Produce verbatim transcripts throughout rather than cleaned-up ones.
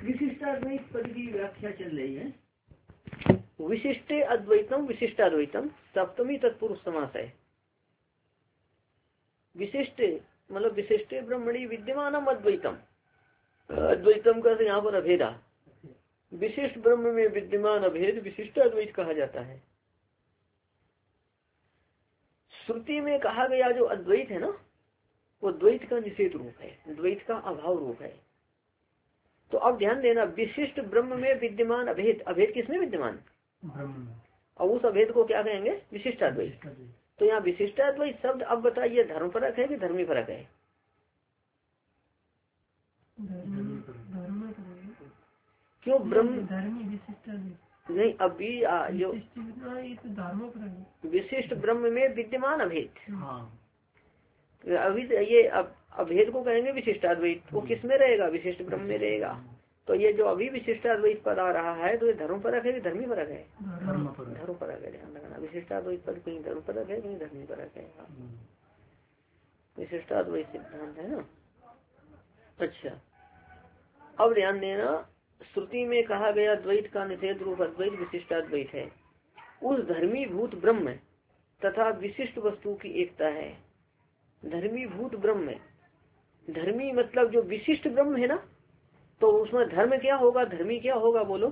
विशिष्टाद्वैत पद की व्याख्या चल रही है। विशिष्टे अद्वैतम विशिष्टाद्वैतम सप्तमी तत्पुरुष समास है। विशिष्ट मतलब विशिष्टे ब्रह्मणी विद्यमानम अद्वैतम, अद्वैतम का यहाँ पर अभेदा, विशिष्ट ब्रह्म में विद्यमान अभेद विशिष्ट अद्वैत कहा जाता है। श्रुति में कहा गया जो अद्वैत है ना, वो द्वैत का निषेध रूप है, द्वैत का अभाव रूप है। तो अब ध्यान देना, विशिष्ट ब्रह्म में विद्यमान अभेद, अभेद किसमें विद्यमान, और उस अभेद को क्या कहेंगे, विशिष्टाद्वैत। तो यहाँ विशिष्टाद्वैत शब्द अब बताइए धर्म परक है कि धर्मी परक है। क्यों ब्रह्म नहीं, अभी जो विशिष्ट ब्रह्म में विद्यमान अभेद, अभी ये अब अभेद को कहेंगे विशिष्टाद्वैत, वो किस में रहेगा, विशिष्ट ब्रह्म में रहेगा। तो ये जो अभी विशिष्टाद्वैत पद आ रहा है तो ये धर्म परक है कि धर्मी परक है, धर्म परक है। ध्यान रखना, विशिष्टाद्वैत पद कहीं धर्म परक है कहीं धर्मी परक है। विशिष्टाद्वैत सिद्धांत है ना। अच्छा, अब ध्यान देना, श्रुति में कहा गया द्वैत का निषेध रूप अद्वैत विशिष्टाद्वैत है। उस धर्मी भूत ब्रह्म तथा विशिष्ट वस्तु की एकता है। धर्मी भूत ब्रह्म, धर्मी मतलब जो विशिष्ट ब्रह्म है ना, तो उसमें धर्म क्या होगा, धर्मी क्या होगा बोलो।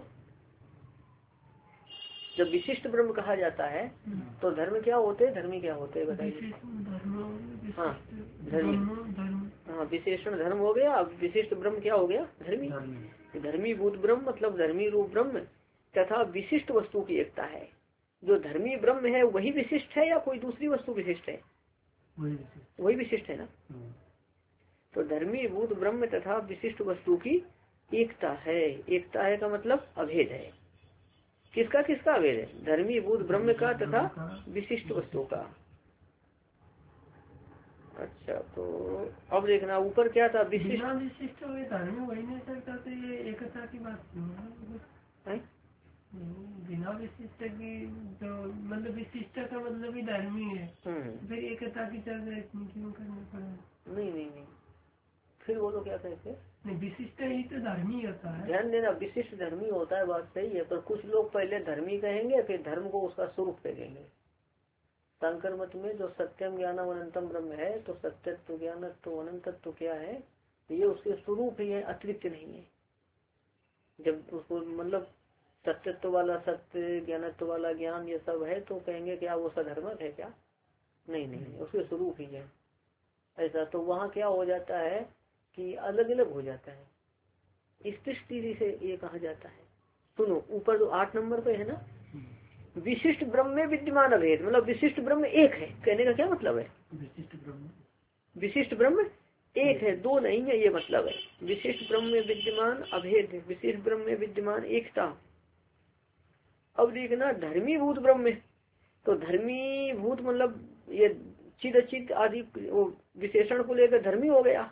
जब विशिष्ट ब्रह्म कहा जाता है तो धर्म क्या होते हैं, धर्मी क्या होते हैं बताइए। हाँ धर्मी, हाँ विशेषण धर्म हो गया, अब विशिष्ट ब्रह्म क्या हो गया, धर्मी। धर्मी भूत ब्रह्म मतलब धर्मी रूप ब्रह्म तथा विशिष्ट वस्तु की एकता है। जो धर्मी ब्रह्म है वही विशिष्ट है या कोई दूसरी वस्तु विशिष्ट है, वही विशिष्ट है ना। तो धर्मी भूत ब्रह्म तथा विशिष्ट वस्तु की एकता है। एकता है का मतलब अभेद है। किसका किसका अभेद है, धर्मी भूत ब्रह्म का तथा विशिष्ट वस्तु का। अच्छा, तो अब देखना ऊपर क्या था, विशिष्ट विशिष्ट वही नहीं सकता, तो ये एकता की बात है बिना विशिष्ट की, जो मतलब विशिष्ट का मतलब ही धर्मी है, फिर एकता की चर्चा इतनी क्यों करनी पड़े। नहीं नहीं नहीं, फिर वो तो क्या कहते हैं, विशिष्ट ही तो धर्मी होता है। ध्यान देना, विशिष्ट धर्मी होता है, बात सही है, पर कुछ लोग पहले धर्मी कहेंगे फिर धर्म को उसका स्वरूप कहेंगे। शंकर मत में जो सत्यम ज्ञानम अनंतम ब्रह्म है, तो सत्यत्व ज्ञानत्व अनंतत्व क्या है, ये उसके स्वरूप ही है, अतिरिक्त नहीं है। जब उसको मतलब सत्यत्व वाला सत्य, ज्ञानत्व वाला ज्ञान, ये सब है तो कहेंगे क्या वो सधर्मक है क्या, नहीं नहीं, उसके स्वरूप ही है ऐसा। तो वहाँ क्या हो जाता है कि अलग अलग हो जाता है, इस दृष्टि से ये कहा जाता है। सुनो ऊपर जो आठ नंबर पे है ना, विशिष्ट ब्रह्म में विद्यमान अभेद, मतलब विशिष्ट ब्रह्म एक है, कहने का क्या मतलब है, विशिष्ट ब्रह्म विशिष्ट ब्रह्म एक है, दो नहीं है, ये मतलब है। विशिष्ट ब्रह्म में विद्यमान अभेद, विशिष्ट ब्रह्म में विद्यमान एकता। अब देखना धर्मी भूत ब्रह्म, तो धर्मी भूत मतलब ये चिद अचित आदि वो विशेषण को लेकर धर्मी हो गया,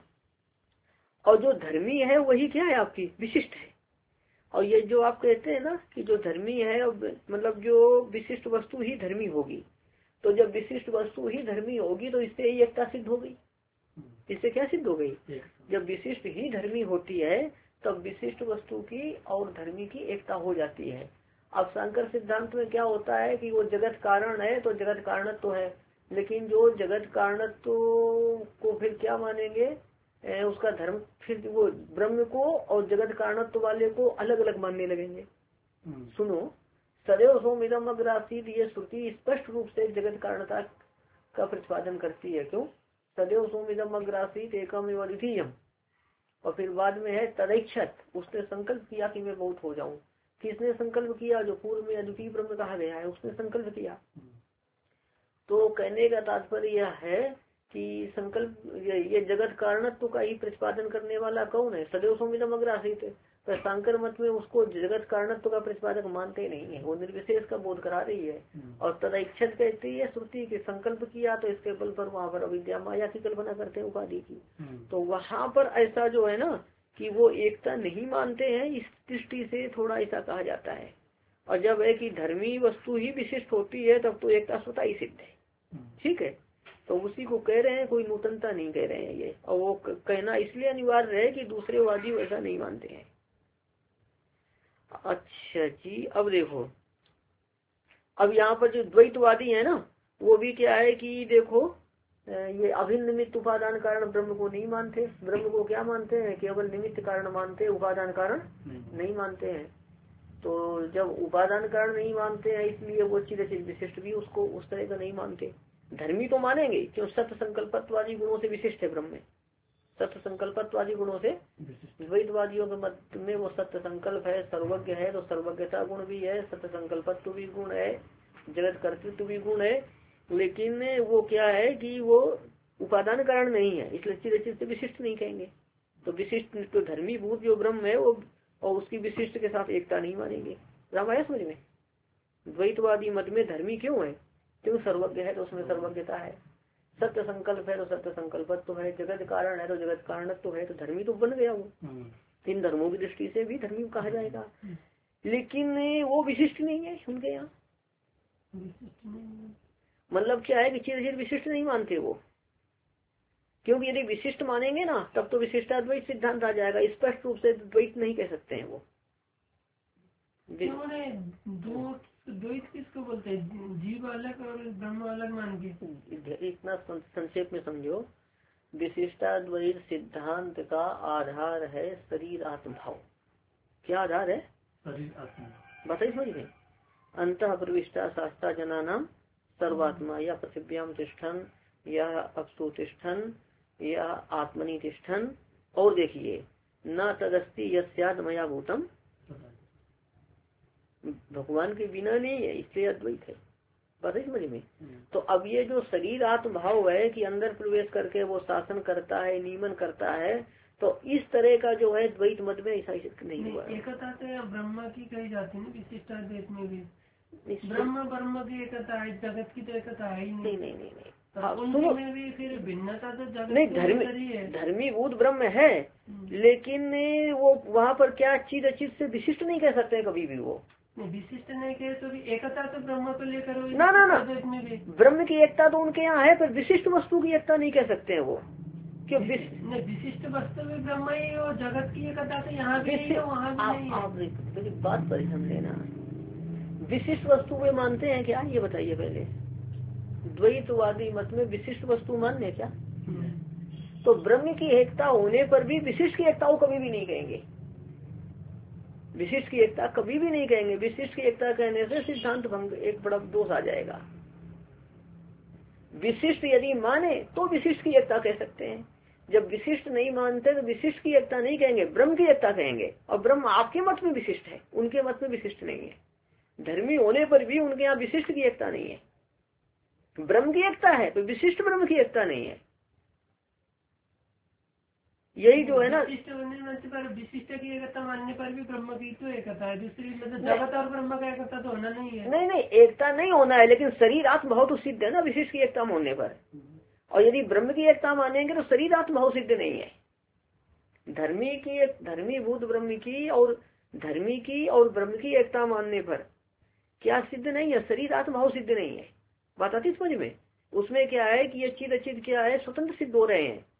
और जो धर्मी है वही क्या है आपकी विशिष्ट है। और ये जो आप कहते हैं ना कि जो धर्मी है मतलब जो विशिष्ट वस्तु ही धर्मी होगी, तो जब विशिष्ट वस्तु ही धर्मी होगी तो इससे ही एकता सिद्ध हो गई। इससे क्या सिद्ध हो गई, जब विशिष्ट ही धर्मी होती है तब विशिष्ट वस्तु की और धर्मी की एकता हो जाती है। अब शंकर सिद्धांत में क्या होता है कि वो जगत कारण है तो जगत कारणत्व तो है, लेकिन जो जगत कारणत्व तो को फिर क्या मानेंगे, ए, उसका धर्म फिर वो ब्रह्म को और जगत कारणत्व तो वाले को अलग अलग मानने लगेंगे। सुनो, सदैव सोमिदम अग्रासीत, ये श्रुति स्पष्ट रूप से जगत कारणता का प्रतिपादन करती है। क्यों, सदैव सोमिदम अग्रासीत एकम एवं द्वितीयम, और फिर बाद में है तदैक्षत, उसने संकल्प किया कि मैं बहुत हो जाऊं। किसने संकल्प किया, जो पूर्व में अद्वितीय ब्रह्म कहा गया है उसने संकल्प किया। तो कहने का तात्पर्य यह है कि संकल्प ये, ये जगत कारणत्व का ही प्रतिपादन करने वाला कौन है, सदैव सोमिदम अग्रासीत। तो शंकर मत में उसको जगत कारणत्व का प्रतिपादक मानते नहीं है, वो निर्विशेष का बोध करा रही है। और तदैक्षत कहती है श्रुति के, संकल्प किया तो इसके बल पर वहाँ पर अविद्या माया की कल्पना करते हैं उपाधि की। तो वहाँ पर ऐसा जो है ना कि वो एकता नहीं मानते हैं, इस दृष्टि से थोड़ा ऐसा कहा जाता है। और जब है कि धर्मी वस्तु ही विशिष्ट होती है तब तो एकता स्वतः ही सिद्ध है। ठीक है, तो उसी को कह रहे हैं, कोई नूतनता नहीं कह रहे हैं ये। और वो कहना इसलिए अनिवार्य है कि दूसरे वादी वैसा नहीं मानते हैं। अच्छा जी, अब देखो, अब यहाँ पर जो द्वैतवादी है ना, वो भी क्या है कि देखो ये अभिन्न निमित्त उपादान कारण ब्रह्म को नहीं मानते। ब्रह्म को क्या मानते हैं? केवल निमित्त कारण मानते हैं, उपादान कारण नहीं मानते हैं। तो जब उपादान कारण नहीं मानते हैं, इसलिए वो चिद चिद विशिष्ट भी उसको उस तरह का नहीं मानते। धर्मी तो मानेंगे, क्यों? सत्य संकल्पत्वादी गुणों से विशिष्ट है ब्रह्म में, सत्य संकल्पत्वादी गुणों से। द्वैतवादियों के मत में वो सत्य संकल्प है, सर्वज्ञ है, तो सर्वज्ञता गुण भी है, सत्य संकल्पत्व भी गुण है, जगत कर्तृत्व भी गुण है, लेकिन वो क्या है कि वो उपादान कारण नहीं है, इसलिए चिद चिद से विशिष्ट नहीं कहेंगे। तो विशिष्ट तो धर्मी भूत जो ब्रह्म है वो, और उसकी विशिष्ट के साथ एकता नहीं मानेंगे। रामायण समझ में? द्वैतवादी मत में धर्मी क्यों है? क्यों? सर्वज्ञ है तो उसमें सर्वज्ञता है, सत्य संकल्प है तो सत्य संकल्पत्व तो है, जगत कारण है तो जगत कारणत्व तो है, तो धर्मी तो बन गया वो। इन धर्मों की दृष्टि से भी धर्मी कहा जाएगा, लेकिन वो विशिष्ट नहीं है उनके यहाँ। मतलब क्या है कि चीज चीज विशिष्ट नहीं मानते वो, क्योंकि यदि विशिष्ट मानेंगे ना तब तो विशिष्टाद्वैत सिद्धांत आ जाएगा, स्पष्ट रूप से द्वैत नहीं कह सकते हैं वो। द्वैत किसको बोलते हैं? जीव अलग और ब्रह्म अलग मान के। इतना संक्षेप में समझो, विशिष्टाद्वैत सिद्धांत का आधार है शरीर आत्म भाव। क्या आधार है? शरीर आत्मा। बताइए समझ में। अंतः प्रविष्टा शास्त्रा जना नाम सर्वात्मा या पृथिव्याम तिष्ठन या अपसु तिष्ठन या आत्मनि तिष्ठन। और देखिए, न तदस्ति यस्याद मया भूतम, भगवान के बिना नहीं है, इसलिए अद्वैत है। बात है समझ में? तो अब ये जो शरीर आत्म भाव है कि अंदर प्रवेश करके वो शासन करता है, नियमन करता है, तो इस तरह का जो है द्वैत मत में ऐसा नहीं हुआ। एकता तो ब्रह्म की कही जाती है विशिष्टाद्वैत में भी, ब्रह्म ब्रह्म की एकता है, जगत की तो एकता है ही नहीं। नहीं नहीं नहीं तो में भी फिर भिन्नता तो जगत नहीं, धर्मी धर्मी भूत ब्रह्म है, लेकिन वो वहाँ पर क्या चीज चीज से विशिष्ट नहीं कह सकते कभी भी। वो विशिष्ट नहीं कहे तो भी एकता तो ब्रह्म को लेकर ना ना ना ब्रह्म की एकता तो उनके यहाँ है, पर विशिष्ट वस्तु की एकता नहीं कह सकते हैं वो। क्यों? विशिष्ट वस्तु भी ब्रह्म ही और जगत की एकता तो यहाँ भी नहीं है, वहाँ भी नहीं है। आप मेरी बात पर ध्यान देना, विशिष्ट वस्तु वे मानते हैं क्या? ये बताइए पहले। द्वैतवादी मत में विशिष्ट वस्तु मान्य क्या? तो ब्रह्म की एकता होने पर भी विशिष्ट की एकता कभी भी नहीं कहेंगे, विशिष्ट की एकता कभी भी नहीं कहेंगे। विशिष्ट की एकता कहने से सिद्धांत भंग, एक बड़ा दोष आ जाएगा। विशिष्ट यदि माने तो विशिष्ट की एकता कह सकते हैं, जब विशिष्ट नहीं मानते तो विशिष्ट की एकता नहीं कहेंगे, ब्रह्म की एकता कहेंगे। और ब्रह्म आपके मत में विशिष्ट है, उनके मत में विशिष्ट नहीं है। धर्मी होने पर भी उनके यहाँ विशिष्ट की एकता नहीं है, ब्रह्म की एकता है तो विशिष्ट ब्रह्म की एकता नहीं है। यही जो है ना, विशिष्ट होने पर विशिष्ट की एकता मानने पर भी ब्रह्म की तो एकता है, दूसरी मतलब जगत और ब्रह्म का एकता तो होना नहीं है। नहीं नहीं, एकता नहीं होना है, लेकिन शरीर आत्म भाव तो सिद्ध है ना विशिष्ट की एकता मानने पर। और यदि ब्रह्म की एकता मानेंगे तो शरीर आत्म भाव सिद्ध नहीं है। धर्मी की धर्मी भूत ब्रह्म की और धर्मी की और ब्रह्म की एकता मानने पर क्या सिद्ध नहीं है? शरीर आत्म भाव सिद्ध नहीं है। बात आती समझ में? उसमें क्या है कि ये चिद अचिद क्या है, स्वतंत्र सिद्ध हो रहे हैं।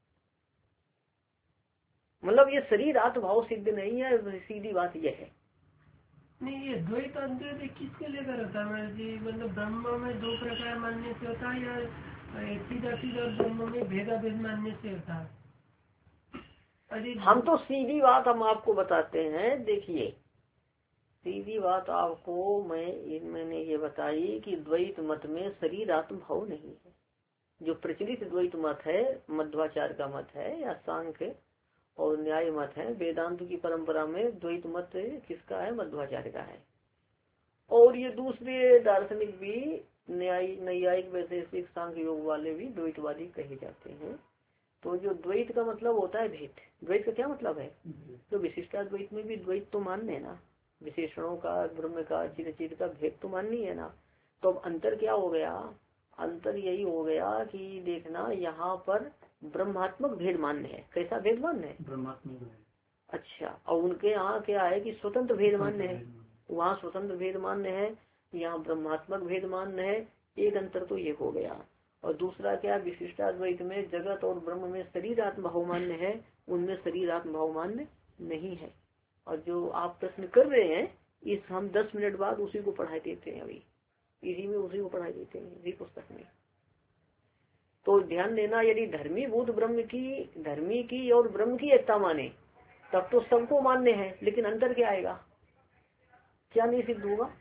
मतलब ये शरीर आत्म भाव सिद्ध नहीं है, सीधी बात यह है। नहीं, ये द्वैत अद्वैत किसके लेकर होता है जी? मतलब ब्रह्म में दो प्रकार मानने से होता है या चिद अचिद और ब्रह्म में भेदा भेद मानने से होता है? अरे हम तो सीधी बात हम आपको बताते हैं। देखिए, सीधी बात आपको मैं मैंने ये बताई कि द्वैत मत में शरीर आत्म भाव नहीं है। जो प्रचलित द्वैत मत है, मध्वाचार्य का मत है या सांख्य और न्याय मत है, वेदांत की परंपरा में द्वैत मत किसका है? मध्वाचार्य का है। और ये दूसरे दार्शनिक भी न्याय नैयायिक वैशेषिक सांख्य योग वाले भी द्वैतवादी कहे जाते हैं। तो जो द्वैत का मतलब होता है भेद। द्वैत का क्या मतलब है? तो विशिष्टाद्वैत में भी द्वैत तो मानने है ना, विशेषणों का, ब्रह्म का, चिद चिद का भेद तो माननी है ना। तो अब अंतर क्या हो गया? अंतर यही हो गया कि देखना, यहाँ पर ब्रह्मात्मक भेद मान्य है। कैसा भेद मान्य है? ब्रह्मात्मक। अच्छा, और उनके यहाँ क्या है कि स्वतंत्र भेद मान्य है। वहाँ स्वतंत्र भेद मान्य है, यहाँ ब्रह्मात्मक भेद मान्य है। एक अंतर तो ये हो गया। और दूसरा क्या, विशिष्टाद्वैत में जगत और ब्रह्म में शरीर आत्म भाव मान्य है, उनमें शरीर आत्म भाव मान्य नहीं है। और जो आप प्रश्न कर रहे हैं इस हम दस मिनट बाद उसी को पढ़ाई देते हैं, अभी इसी में उसी को पढ़ाई देते हैं इसी पुस्तक में। तो ध्यान देना, यदि धर्मी भूत ब्रह्म की धर्मी की और ब्रह्म की एकता माने तब तो सबको मान्य है, लेकिन अंतर क्या आएगा, क्या नहीं सिद्ध होगा?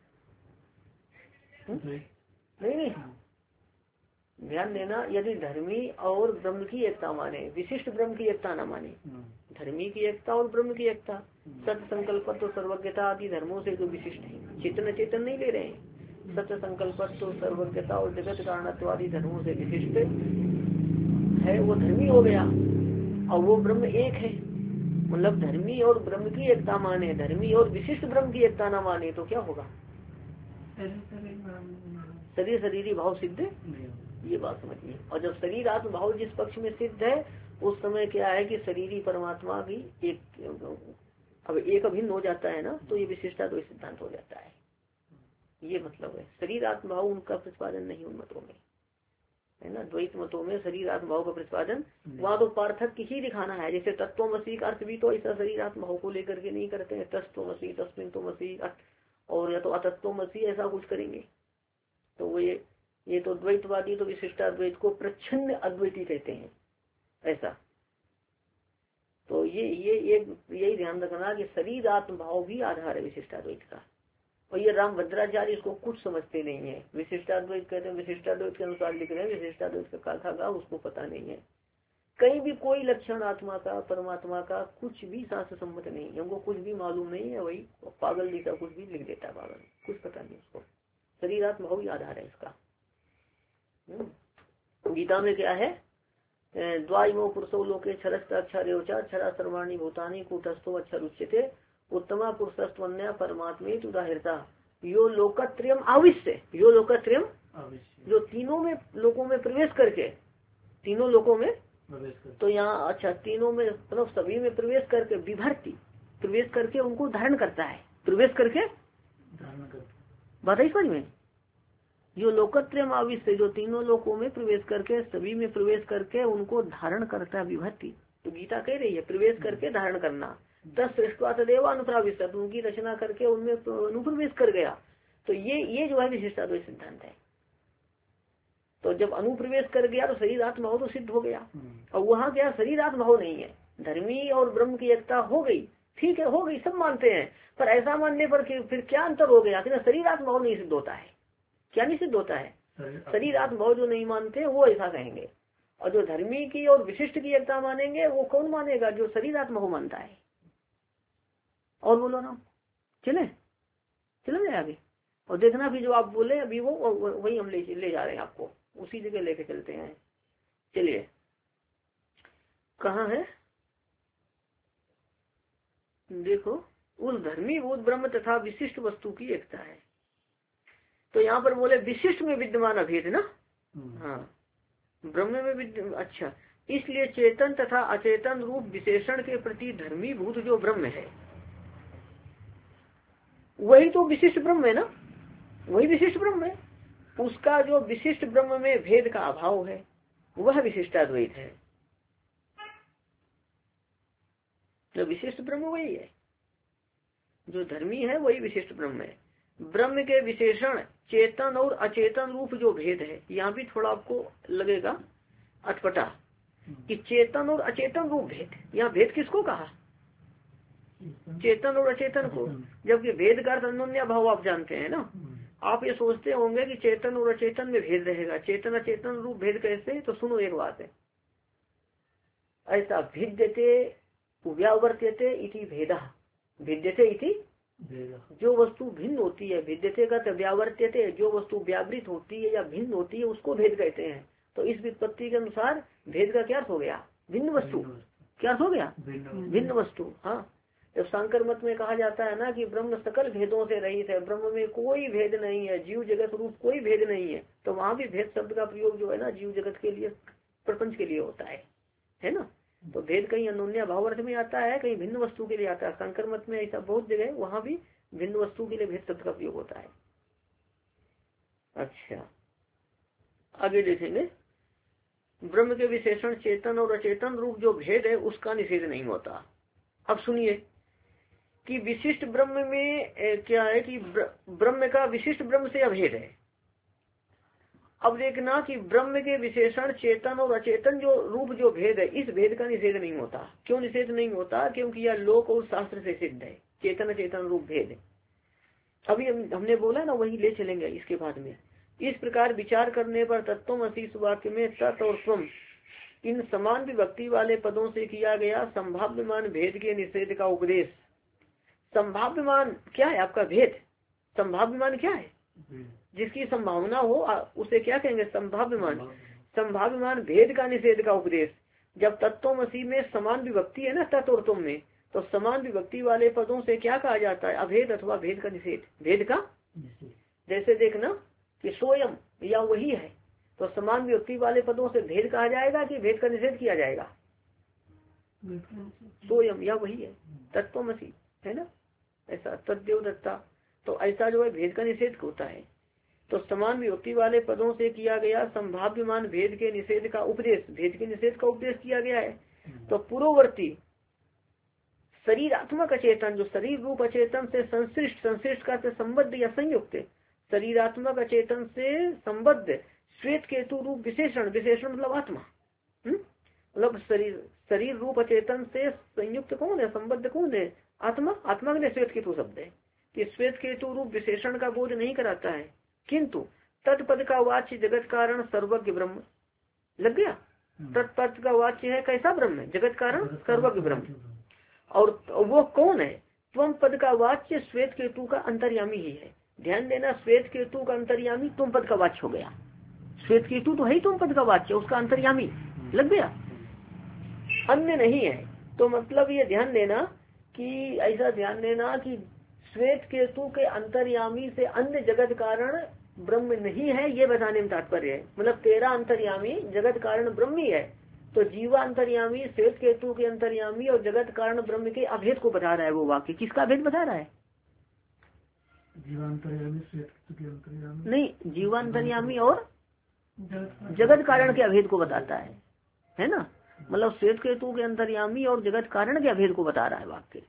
नहीं नहीं ध्यान देना, यदि धर्मी और ब्रह्म की एकता माने, विशिष्ट ब्रह्म की एकता न माने, धर्मी की एकता और ब्रह्म की एकता, सत्य संकल्प तो सर्वज्ञता आदि धर्मों से जो विशिष्ट है, चेतन चेतन नहीं ले रहे हैं, सत्य संकल्प तो सर्वज्ञता और जगत कारणत्व आदि धर्मों से विशिष्ट है, वो धर्मी हो गया। और वो ब्रह्म एक है, मतलब धर्मी और ब्रह्म की एकता माने, धर्मी और विशिष्ट ब्रह्म की एकता न माने तो क्या होगा? शरीर शरीरी भाव सिद्ध, ये बात समझिए। और जब शरीर आत्म भाव जिस पक्ष में सिद्ध है उस समय क्या है कि शरीरी परमात्मा भी एक अब एक अभिन्न हो जाता है ना, तो ये विशिष्टा द्वैत सिद्धांत हो जाता है, ये मतलब है। शरीर आत्म भाव उनका प्रतिपादन नहीं उन मतों में है ना, द्वैत मतों में शरीर आत्म भाव का प्रतिपादन वहाँ तो पार्थक्य ही दिखाना है। जैसे तत्वमसी का अर्थ भी तो ऐसा शरीर आत्म भाव को लेकर के नहीं करते हैं, तत्वमसी तस्मिन तो मसी और या तो अतत्वमसी ऐसा कुछ करेंगे, तो वो ये ये तो द्वैतवादी तो विशिष्टाद्वैत को प्रच्छन्न अद्वैती कहते हैं ऐसा। तो ये ये एक यही ध्यान रखना कि शरीर आत्म भाव भी आधार है विशिष्टाद्वैत का। और ये राम भद्राचार्य इसको कुछ समझते नहीं है, विशिष्टाद्वैत कहते हैं, विशिष्टाद्वैत के अनुसार लिख रहे हैं, विशिष्टाद्वैत का कथा का उसको पता नहीं है, कहीं भी कोई लक्षण आत्मा का परमात्मा का कुछ भी शास्त्र सम्मत नहीं है, हमको कुछ भी मालूम नहीं है, वही पागल जैसा कुछ भी लिख देता है, पागल कुछ पता नहीं उसको। शरीर आत्मा भाव ही आधार है इसका। गीता में क्या है, द्वाइमो पुरुषो लोके क्षरस्त अक्षर क्षरा सर्वाणी भूतानी कूटस्थो अक्षर उच्यते उत्तमा पुरुषस्त्वन्या परमात्मे उदाहरता यो लोकत्रयम आविश्य, यो लोकत्रयम जो तीनों में लोगों में प्रवेश करके, तीनों लोगों में तो यहाँ अच्छा तीनों में मतलब सभी में प्रवेश करके विभर्ती प्रवेश करके उनको धारण करता है, प्रवेश करके धारण करता बात है समझ में। जो लोकत्रयम आविश्य जो तीनों लोकों में प्रवेश करके सभी में प्रवेश करके उनको धारण करता है विभक्ति, तो गीता कह रही है प्रवेश करके धारण करना। दस सृष्टवा तदेव अनुप्राविष्ट, उनकी रचना करके उनमें अनुप्रवेश कर गया, तो ये ये जो है विशिष्टाद्वैत सिद्धांत है। तो जब अनुप्रवेश कर गया तो शरीर आत्मा तो सिद्ध हो गया, और वहाँ क्या शरीर आत्मा नहीं है, धर्मी और ब्रह्म की एकता हो गई, ठीक है हो गई, सब मानते हैं, पर ऐसा मानने पर फिर क्या अंतर हो गया कि शरीर आत्मा नहीं सिद्ध होता है, क्या नहीं सिद्ध होता है, शरीर आत्मा जो नहीं मानते वो ऐसा कहेंगे, और जो धर्मी की और विशिष्ट की एकता मानेंगे वो कौन मानेगा, जो शरीर आत्मा मानता है। और बोलो ना, चले चले जाए आगे, और देखना भी जो आप बोले अभी वो वही हम ले ले जा रहे हैं, आपको उसी जगह लेके चलते हैं। चलिए कहाँ है, देखो उस धर्मी भूत ब्रह्म तथा विशिष्ट वस्तु की एकता है। तो यहाँ पर बोले विशिष्ट में विद्यमान अभेद ना, हाँ ब्रह्म में विद्य अच्छा, इसलिए चेतन तथा अचेतन रूप विशेषण के प्रति धर्मी भूत जो ब्रह्म है वही तो विशिष्ट ब्रह्म है ना, वही विशिष्ट ब्रह्म है, उसका जो विशिष्ट ब्रह्म में भेद का अभाव है वह विशिष्टाद्वैत है। जो विशिष्ट ब्रह्म वही है, जो धर्मी है वही विशिष्ट ब्रह्म है। ब्रह्म के विशेषण चेतन और अचेतन रूप जो भेद है, यहाँ भी थोड़ा आपको लगेगा अटपटा कि चेतन और अचेतन रूप भेद, यहाँ भेद किसको कहा, चेतन और अचेतन को, जबकि भेद का अर्थ अन्योन्या भाव आप जानते हैं ना। आप ये सोचते होंगे कि चेतन और अचेतन में भेद रहेगा, चेतन अचेतन रूप भेद कैसे, तो सुनो एक बात है, ऐसा भिद्यते व्यावर्त्यते इति भेदा, भिद्यते इति जो वस्तु भिन्न होती है, भिद्यते का व्यावर्त्यते जो वस्तु व्यावृत होती है या भिन्न होती है उसको भेद कहते हैं। तो इस विपत्ति के अनुसार भेद का क्या अर्थ हो गया, भिन्न वस्तु, क्या अर्थ हो गया, भिन्न वस्तु। हाँ जब शंकर मत में कहा जाता है ना कि ब्रह्म सकल भेदों से रहित है, ब्रह्म में कोई भेद नहीं है, जीव जगत रूप कोई भेद नहीं है, तो वहाँ भी भेद शब्द का प्रयोग जो है ना जीव जगत के लिए प्रपंच के लिए होता है, है ना। तो भेद कहीं अनोन्या भाव अर्थ में आता है, कहीं भिन्न वस्तु के लिए आता है। शंकर मत में ऐसा बहुत जगह वहाँ भी भिन्न वस्तु के लिए भेद शब्द का प्रयोग होता है। अच्छा आगे देखेंगे, ब्रह्म के विशेषण चेतन और अचेतन रूप जो भेद है उसका निषेध नहीं होता। अब सुनिए, कि विशिष्ट ब्रह्म में ए, क्या है कि ब्रह्म का विशिष्ट ब्रह्म से अभेद है। अब देखना कि ब्रह्म के विशेषण चेतन और अचेतन जो रूप जो भेद है, इस भेद का निषेध नहीं होता। क्यों निषेध नहीं होता? क्योंकि यह लोक और शास्त्र से सिद्ध है, चेतन अचेतन रूप भेद। अभी हम, हमने बोला ना, वही ले चलेंगे इसके बाद में। इस प्रकार विचार करने पर तत्वमसि इस वाक्य में तत् और त्वम इन समान विभक्ति वाले पदों से किया गया संभाव्यमान भेद के निषेध का उपदेश। संभाव्यमान क्या है? आपका भेद। संभाव्यमान क्या है? जिसकी संभावना हो उसे क्या कहेंगे? संभाव्यमान। संभाव्यमान भेद का निषेध का उपदेश। जब तत्वमसि में समान विभक्ति है ना, तत् और तुम में, तो समान विभक्ति वाले पदों से क्या कहा जाता है? अभेद अथवा भेद का निषेध। भेद का जैसे देखना कि स्वयं या वही है, तो समान विभक्ति वाले पदों से भेद कहा जाएगा कि भेद का निषेध किया जाएगा? स्वयं या वही है, तत्वमसि है ना, ऐसा तद्देव दत्ता। तो ऐसा जो है भेद का निषेध होता है। तो समान विभक्ति वाले पदों से किया गया संभाव्यमान भेद के निषेध का उपदेश, भेद के निषेध का उपदेश किया गया है। तो पूर्ववर्ती शरीरात्मक अचेतन, जो शरीर रूप अचेतन से संश्लिष्ट, संश्लिष्ट का से संबद्ध या संयुक्त, शरीरात्मक अचेतन से संबद्ध श्वेत केतु रूप विशेषण, विशेषण मतलब आत्मा, मतलब शरीर शरीर रूप अचेतन से संयुक्त कौन है? संबद्ध कौन है? आत्मा। आत्मा के लिए श्वेत केतु शब्द है कि श्वेत केतु रूप विशेषण का बोध नहीं कराता है, किंतु तत्पद का वाच्य जगत कारण सर्वज्ञ ब्रह्म लग गया। तत्पद का वाच्य है कैसा ब्रह्म? जगत कारण सर्वज्ञ ब्रह्म। और वो कौन है? त्वम पद का वाच्य श्वेत केतु का अंतर्यामी ही है। ध्यान देना, श्वेत केतु का अंतर्यामी तुम पद का वाच्य हो गया। श्वेत केतु तो है ही तुम पद का वाच्य, उसका अंतर्यामी लग गया, अन्य नहीं है। तो मतलब ये ध्यान देना कि ऐसा ध्यान देना कि श्वेत केतु के अंतर्यामी से अन्य जगत कारण ब्रह्म नहीं है, ये बताने में तात्पर्य है। मतलब तेरा अंतर्यामी जगत कारण ब्रह्म ही है, तो जीवा अंतर्यामी श्वेत केतु के अंतर्यामी और जगत कारण ब्रह्म के अभेद को बता रहा है। वो वाक्य किसका अभेद बता रहा है? जीवांतर्यामी श्वेत केतु के अंतर्यामी नहीं, जीवांतर्यामी और जगत कारण के अभेद को बताता है, है ना। मतलब श्वेत केतु के अंतर्यामी और जगत कारण के अभेद को बता रहा है वाक्य।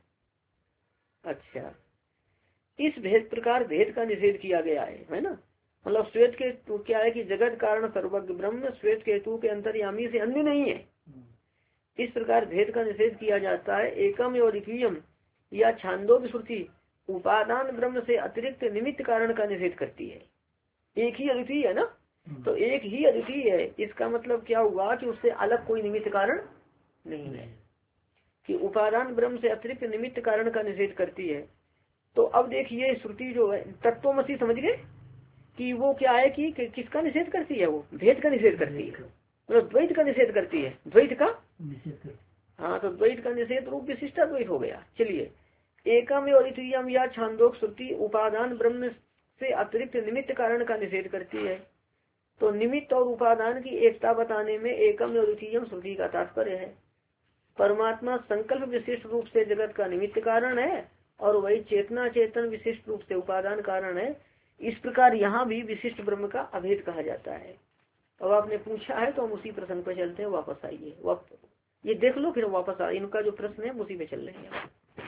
अच्छा, इस भेद प्रकार भेद का निषेध किया गया है, है ना। मतलब श्वेत केतु क्या है कि जगत कारण सर्वज्ञ ब्रह्म श्वेत केतु के अंतर्यामी से अन्य नहीं है। इस प्रकार भेद का निषेध किया जाता है। एकम और द्वितीयम या छांदोग्य श्रुति उपादान ब्रह्म से अतिरिक्त निमित्त कारण का निषेध करती है। एक ही अद्वितीय है ना, तो एक ही अद्वितीय है, इसका मतलब क्या हुआ कि उससे अलग कोई निमित्त कारण नहीं है, कि उपादान ब्रह्म से अतिरिक्त निमित्त कारण का निषेध करती है। तो अब देखिए श्रुति जो है तत्वमसि, समझ गए कि वो क्या है कि, कि किसका निषेध करती है? वो भेद का निषेध करती है, मतलब द्वैत का निषेध करती है, द्वैत का निषेध। हाँ, तो द्वैत का निषेध रूप विशिष्टा द्वैत हो गया। चलिए, एकम और द्वितीयम या छांदोग श्रुति उपादान ब्रह्म से अतिरिक्त निमित्त कारण का निषेध करती है। तो निमित्त और उपादान की एकता बताने में एकम और द्वितीयम श्रुति का तात्पर्य है। परमात्मा संकल्प विशिष्ट रूप से जगत का निमित्त कारण है और वही चेतना चेतन विशिष्ट रूप से उपादान कारण है। इस प्रकार यहाँ भी विशिष्ट ब्रह्म का अभेद कहा जाता है। अब आपने पूछा है तो हम उसी प्रसंग पर चलते हैं। वापस आइए, वाप ये देख लो, फिर वापस आ। इनका जो प्रश्न है उसी पे चल रहे हैं।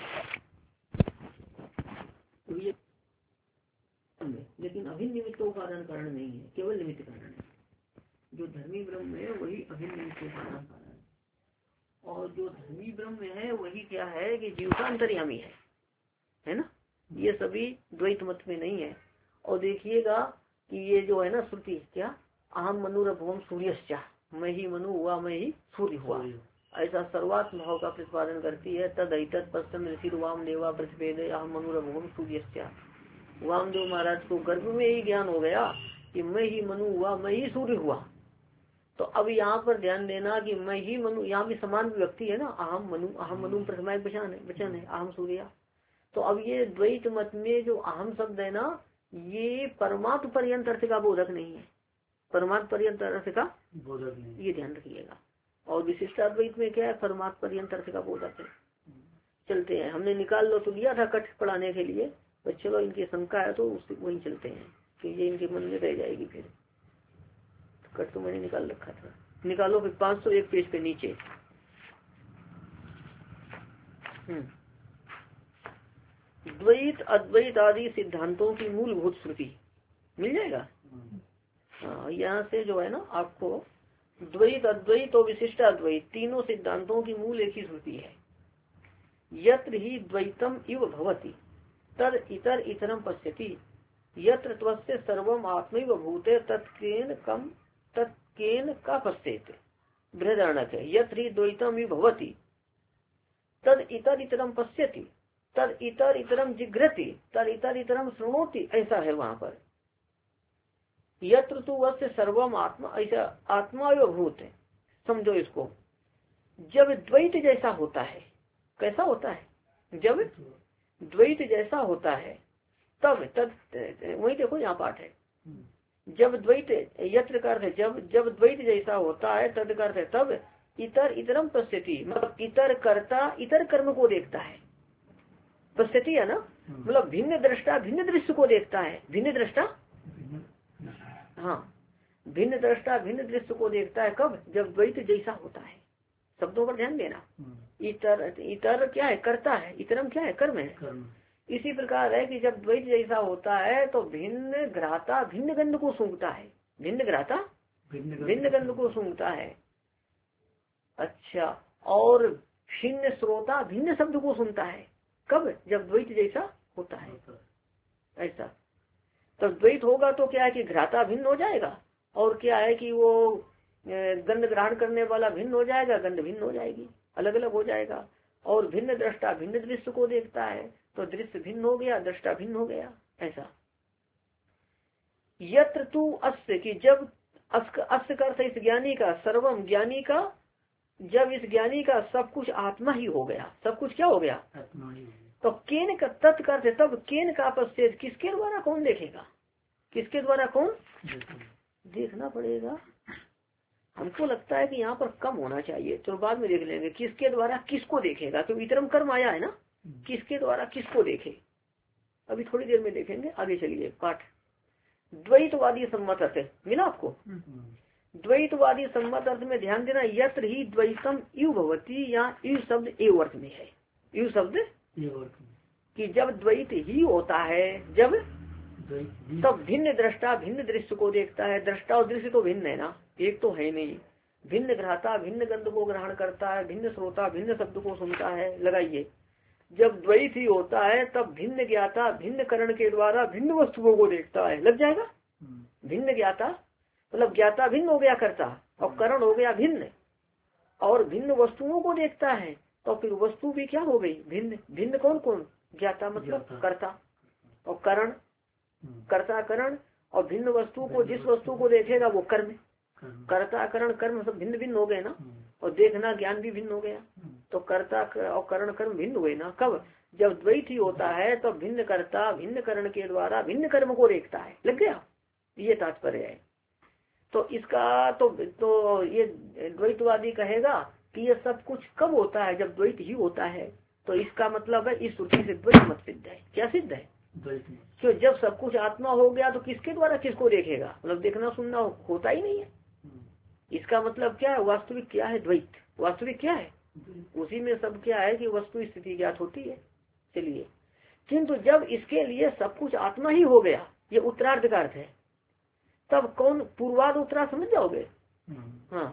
तो ये लेकिन अभिन्न निमित्त उपादान कारण नहीं है, केवल निमित्त कारण है। जो धर्मी ब्रह्म है वही अभिन्न निमित्त उपादान कारण है, और जो धर्मी ब्रह्म है वही क्या है कि जीव का अंतर्यामी है, है ना। ये सभी द्वैत मत में नहीं है। और देखिएगा कि ये जो है ना श्रुति, क्या अहम मनुरभवम सूर्यश्चा, मैं ही मनु हुआ, मैं ही सूर्य हुआ, ऐसा सर्वात्म भाव का प्रतिपादन करती है। तद ऐतद पश्चिम ऋषि वाम देवा प्रतिपेद अहम मनुरभवम सूर्यश्चा। वामदेव महाराज को गर्भ में ही ज्ञान हो गया कि मैं ही मनु हुआ, मैं ही सूर्य हुआ। तो अब यहाँ पर ध्यान देना कि मैं ही मनु, यहाँ भी समान व्यक्ति है ना, अहम मनु, अहम मनु प्रथमा वचन है, वचन है अहम सूर्या। तो अब ये द्वैत मत में जो अहम शब्द है ना, ये परमात्म पर्यंत अर्थ का बोधक नहीं है, परमात्म पर्यंत अर्थ का बोधक नहीं, ये ध्यान रखिएगा। और विशिष्टाद्वैत में क्या है, परमात्म पर्यंत अर्थ का बोधक है। चलते हैं, हमने निकाल लो तो लिया था कट पढ़ाने के लिए, तो चलो इनकी शंका है तो उससे वहीं चलते हैं कि ये इनके मन में रह जाएगी। फिर तो कट तो मैंने निकाल रखा था, निकालो फिर पाँच सौ एक पेज पे नीचे। हम्म द्वैत अद्वैत आदि सिद्धांतों की मूलभूत श्रुति मिल जाएगा। हाँ, यहाँ से जो है ना आपको द्वैत अद्वैत और विशिष्ट अद्वैत तीनों सिद्धांतों की मूल एक ही श्रुति है। यत्र ही द्वैतम इव भवति तद इतर इतरम पश्यति यत्र त्वस्य सर्वम आत्मैव भूते तत्केन कम तत्केन का पश्येत। बृहदारण्यक है। यत्र ही द्वैतम इव भवति तद इतर इतरम पश्यति तद इतर इतरम जिघ्रति तद इतर इतरम शृणोति, ऐसा है वहां पर। यत्र तु वस्य सर्वम आत्मा, ऐसा आत्मा एवं भूत है। समझो इसको, जब द्वैत जैसा होता है, कैसा होता है, जब द्वैत जैसा होता है तब तद, वही देखो यहाँ पाठ है, जब द्वैत यत्र का अर्थ है जब जब द्वैत जैसा होता है तद का अर्थ है तब इतर इतरम पश्यति, मतलब इतर कर्ता इतर कर्म को देखता है। पश्यति है ना, मतलब भिन्न दृष्टा भिन्न दृश्य को देखता है। भिन्न दृष्टा, हाँ, भिन्न दृष्टा भिन्न दृश्य को देखता है। कब, जब द्वैत जैसा होता है। शब्दों पर ध्यान देना। इतर इतर क्या है, कर्ता है, इतरम क्या है, कर्म है। इसी प्रकार है कि जब द्वैत जैसा होता है तो भिन्न ग्राता भिन्न गंध को सूंघता है। भिन्न ग्राता भिन्न गंध को सूंघता है। अच्छा, और भिन्न श्रोता भिन्न शब्द को सुनता है। कब, जब द्वैत जैसा होता है। ऐसा तो द्वैत होगा तो क्या है कि घ्राता भिन्न हो जाएगा, और क्या है कि वो गंध ग्रहण करने वाला भिन्न हो जाएगा, गंध भिन्न हो जाएगी, अलग अलग हो जाएगा। और भिन्न दृष्टा भिन्न दृश्य को देखता है तो दृश्य भिन्न हो गया, दृष्टा भिन्न हो गया। ऐसा यत्र तू अस्य, कि जब अस्य का अर्थ इस ज्ञानी का, सर्वम ज्ञानी का, जब इस ज्ञानी का सब कुछ आत्मा ही हो गया, सब कुछ क्या हो गया, तो केन का तत्कर्थ, तब केन का पश्चेत, किसके द्वारा कौन देखेगा, किसके द्वारा कौन देखना पड़ेगा। हमको लगता है कि यहाँ पर कम होना चाहिए, तो बाद में देख लेंगे किसके द्वारा किसको देखेगा। तो इतरम कर्म आया है ना, किसके द्वारा किसको देखे, अभी थोड़ी देर में देखेंगे। आगे चलिए पाठ। द्वैतवादी सम्मत अर्थ मिला आपको। द्वैतवादी सम्मत अर्थ में ध्यान देना, यत्र ही द्वैतम यु भवती, या यु शब्द एव अर्थ में है। यु शब्द कि जब द्वैत ही होता है, जब तब भिन्न दृष्टा भिन्न दृश्य को देखता है। दृष्टा और दृश्य तो भिन्न है ना, एक तो है नहीं। भिन्न ग्राता भिन्न गंध को ग्रहण करता है, भिन्न श्रोता भिन्न शब्द को सुनता है। लगाइए, जब द्वैत ही होता है तब भिन्न ज्ञाता भिन्न करण के द्वारा भिन्न वस्तुओं को देखता है। लग जाएगा, भिन्न ज्ञाता मतलब ज्ञाता भिन्न हो गया करता, और करण हो गया भिन्न, और भिन्न वस्तुओं को देखता है तो फिर वस्तु भी क्या हो गई, भिन्न। भिन्न कौन कौन, ज्ञाता मतलब कर्ता, और करण कर्ता करण, और भिन्न वस्तु को, जिस वस्तु को देखेगा वो कर्म। कर्ता करण कर्म सब भिन्न भिन्न हो गए ना, और देखना ज्ञान भी भिन्न हो गया। तो कर्ता और करण कर्म भिन्न हुए ना। कब, जब द्वैत ही होता है तो भिन्न कर्ता भिन्न करण के द्वारा भिन्न कर्म को देखता है। लग गया, ये तात्पर्य है। तो इसका तो, तो ये द्वैतवादी कहेगा कि ये सब कुछ कब होता है, जब द्वैत ही होता है। तो इसका मतलब है इस श्रुति से द्वैत मत सिद्ध है। क्या सिद्ध है, क्यों, जब सब कुछ आत्मा हो गया तो किसके द्वारा किसको देखेगा, मतलब देखना सुनना होता ही नहीं है। इसका मतलब क्या है, वास्तविक क्या है, द्वैत वास्तविक क्या है, उसी में सब क्या है कि वस्तु स्थिति ज्ञात होती है। चलिए, किंतु जब इसके लिए सब कुछ आत्मा ही हो गया, ये उत्तरार्ध का अर्थ है, तब कौन, पूर्वार्ध उत्तरार्ध समझ जाओगे। हाँ,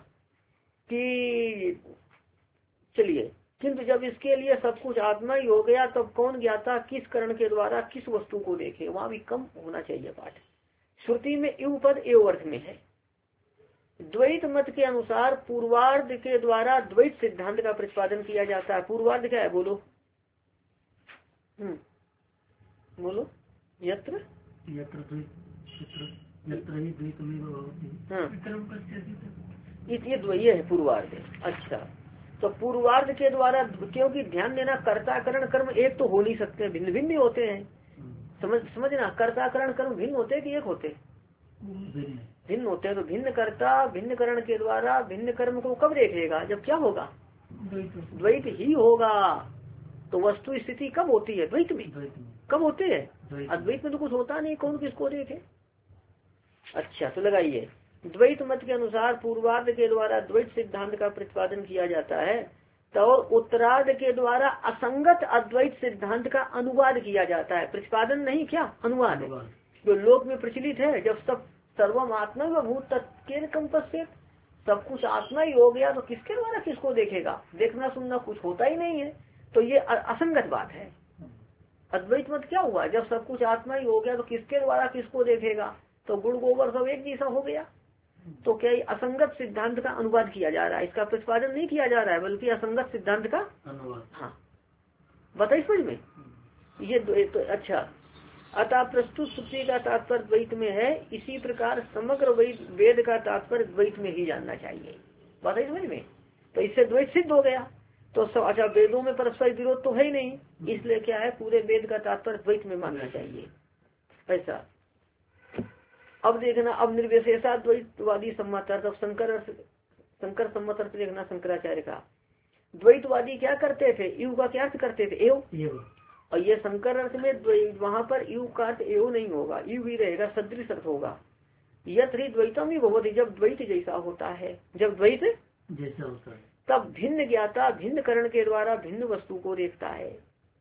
कि चलिए, किंतु जब इसके लिए सब कुछ आत्मा ही हो गया तब कौन ज्ञाता किस करण के द्वारा किस वस्तु को देखे, वहां भी कम होना चाहिए पाठ। श्रुति में एव पद एव अर्थ में है। द्वैत मत के अनुसार पूर्वार्ध के द्वारा द्वैत सिद्धांत का प्रतिपादन किया जाता है। पूर्वार्ध क्या है, बोलो, हम्म बोलो। यत्र यत्र ये है पूर्वार्ध। अच्छा, तो पूर्वार्ध के द्वारा, क्योंकि ध्यान देना कर्ताकरण कर्म एक तो हो नहीं सकते, भिन्न भिन्न होते हैं। समझ समझना, कर्ताकरण कर्म भिन्न होते हैं कि एक होते, भिन्न होते हैं। तो भिन्न कर्ता भिन्न करण के द्वारा भिन्न कर्म को कब देखेगा, जब क्या होगा, द्वैत ही होगा। तो वस्तु स्थिति कब होती है, द्वैत में कब होते हैं, अद्वैत में तो कुछ होता नहीं, कौन किसको देखे। अच्छा, तो लगाइए, द्वैत मत के अनुसार पूर्वार्ध के द्वारा द्वैत सिद्धांत का प्रतिपादन किया जाता है। तो उत्तरार्ध के द्वारा असंगत अद्वैत सिद्धांत का अनुवाद किया जाता है, प्रतिपादन नहीं, क्या अनुवाद है, जो लोक में प्रचलित है। जब सब सर्वम आत्मा व भूत तत्व कंपस्थित, सब कुछ आत्मा ही हो गया तो किसके द्वारा किसको देखेगा, देखना सुनना कुछ होता ही नहीं है, तो ये असंगत बात है। अद्वैत मत क्या हुआ, जब सब कुछ आत्मा ही हो गया तो किसके द्वारा किसको देखेगा, तो गुण गोबर सब एक जैसा हो गया। तो क्या असंगत सिद्धांत का अनुवाद किया जा रहा है, इसका प्रतिपादन नहीं किया जा रहा है, बल्कि असंगत सिद्धांत का अनुवाद। हाँ बताइए समझ में ये तो, अच्छा। अतः प्रस्तुत श्रुति का तात्पर्य द्वैत में है, इसी प्रकार समग्र वेद का तात्पर्य द्वैत में ही जानना चाहिए। बताइए समझ में, तो इससे द्वैत सिद्ध हो गया। तो सब अच्छा वेदों में परस्पर विरोध तो है ही नहीं, इसलिए क्या है पूरे वेद का तात्पर्य द्वैत में मानना चाहिए, ऐसा। अब देखना, अब निर्विशेषाद्वैतवादी सम्मत अर्थ, अब शंकर शंकर सम्मत अर्थ देखना शंकराचार्य का। द्वैतवादी क्या करते थे, यू का क्या अर्थ करते थे, एव, और ये शंकर अर्थ में वहाँ पर यू का अर्थ एव नहीं होगा, यू ही रहेगा, सदृश अर्थ होगा। यत्र द्वैतम ही बहुत ही, जब द्वैत जैसा होता है, जब द्वैत जैसा होता है तब भिन्न ज्ञाता भिन्न करण के द्वारा भिन्न वस्तु को देखता है,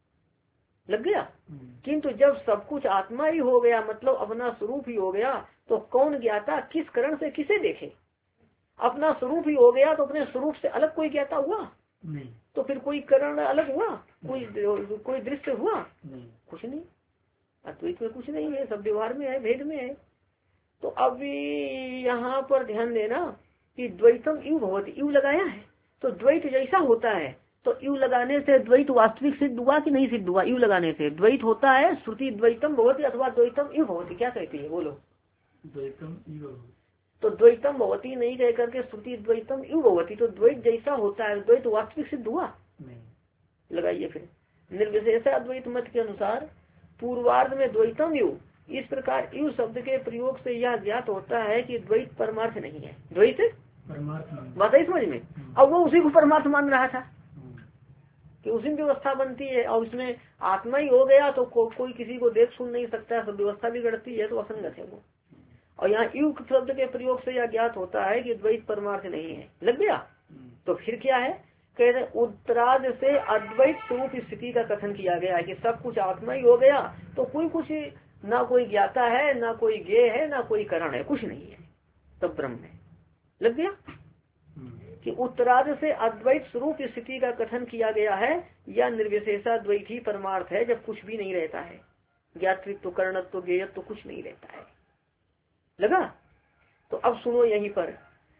लग गया। किंतु जब सब कुछ आत्मा ही हो गया, मतलब अपना स्वरूप ही हो गया, तो कौन ज्ञाता किस करण से किसे देखे, अपना स्वरूप ही हो गया तो अपने स्वरूप से अलग कोई ज्ञाता हुआ नहीं, तो फिर कोई करण अलग हुआ, कोई कोई दृश्य हुआ नहीं, कुछ नहीं। अद्वैत में कुछ नहीं है, सब व्यवहार में है, भेद में है। तो अब यहाँ पर ध्यान देना कि द्वैतम यू भवति, यू लगाया है तो द्वैत जैसा होता है, तो यू लगाने से द्वैत वास्तविक सिद्ध हुआ कि नहीं सिद्ध हुआ, यू लगाने से द्वैत होता है। श्रुति द्वैतम भवति अथवा द्वैतम यू भवति, क्या कहती है बोलो, द्वैतम यू, तो द्वैतम भवति नहीं कह करके श्रुति द्वैतम यू भवति, तो द्वैत जैसा होता है, द्वैत वास्तविक सिद्ध हुआ नहीं, लगाइए फिर। निर्विशेष अद्वैत मत के अनुसार पूर्वार्ध में द्वैतम यू, इस प्रकार यू शब्द के प्रयोग से यह ज्ञात होता है कि द्वैत परमार्थ नहीं है, द्वैत बात है समझ में। अब वो उसी को परमार्थ मान रहा था कि उसी में व्यवस्था बनती है, और उसमें आत्मा ही हो गया तो को, कोई किसी को देख सुन नहीं सकता, सब व्यवस्था बिगड़ती है, तो असंगत है वो। और यहाँ युग शब्द के प्रयोग से यह ज्ञात होता है कि द्वैत परमार्थ नहीं है, लग गया। तो फिर क्या है, कहते उत्तराद से अद्वैत स्वरूप स्थिति का कथन किया गया है कि सब कुछ आत्मा ही हो गया तो कोई कुछ ना कोई ज्ञाता है, ना कोई ज्ञेय है, ना कोई करण है, कुछ नहीं है, तब ब्रह्म है, लग गया। कि उत्तरार्ध से अद्वैत स्वरूप स्थिति का कथन किया गया है, या निर्विशेषाद्वैत ही परमार्थ है, जब कुछ भी नहीं रहता है, ज्ञातृत्व कर्णत्व ज्ञेयत्व तो कुछ नहीं रहता है, लगा। तो अब सुनो यहीं पर,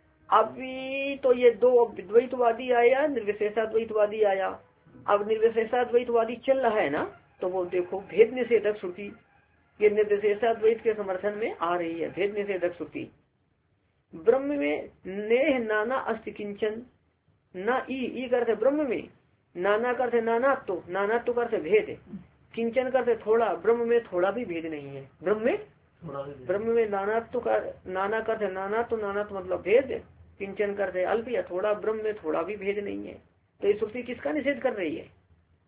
अभी तो ये दो द्वैतवादी आया, निर्विशेषाद्वैतवादी आया। अब निर्विशेषाद्वैतवादी चल रहा है ना, तो वो देखो भेद निषेधक श्रुति ये निर्विशेषाद्वैत के समर्थन में आ रही है, भेद निषेधक श्रुति। ब्रह्म में नेह नाना अस्ति किंचन, न ई ई करते ब्रह्म में, नाना करते नानात्व, तो नानात्व करते भेद, किंचन करते थोड़ा, ब्रह्म में थोड़ा भी भेद नहीं है, ब्रह्म में थोड़ा भी, ब्रह्म में नानात्व का नाना करते नानात्व, नानात्व मतलब भेद, किंचन करते अल्प या थोड़ा, ब्रह्म में थोड़ा भी भेद नहीं है। तो ये श्रुति किसका निषेध कर रही है,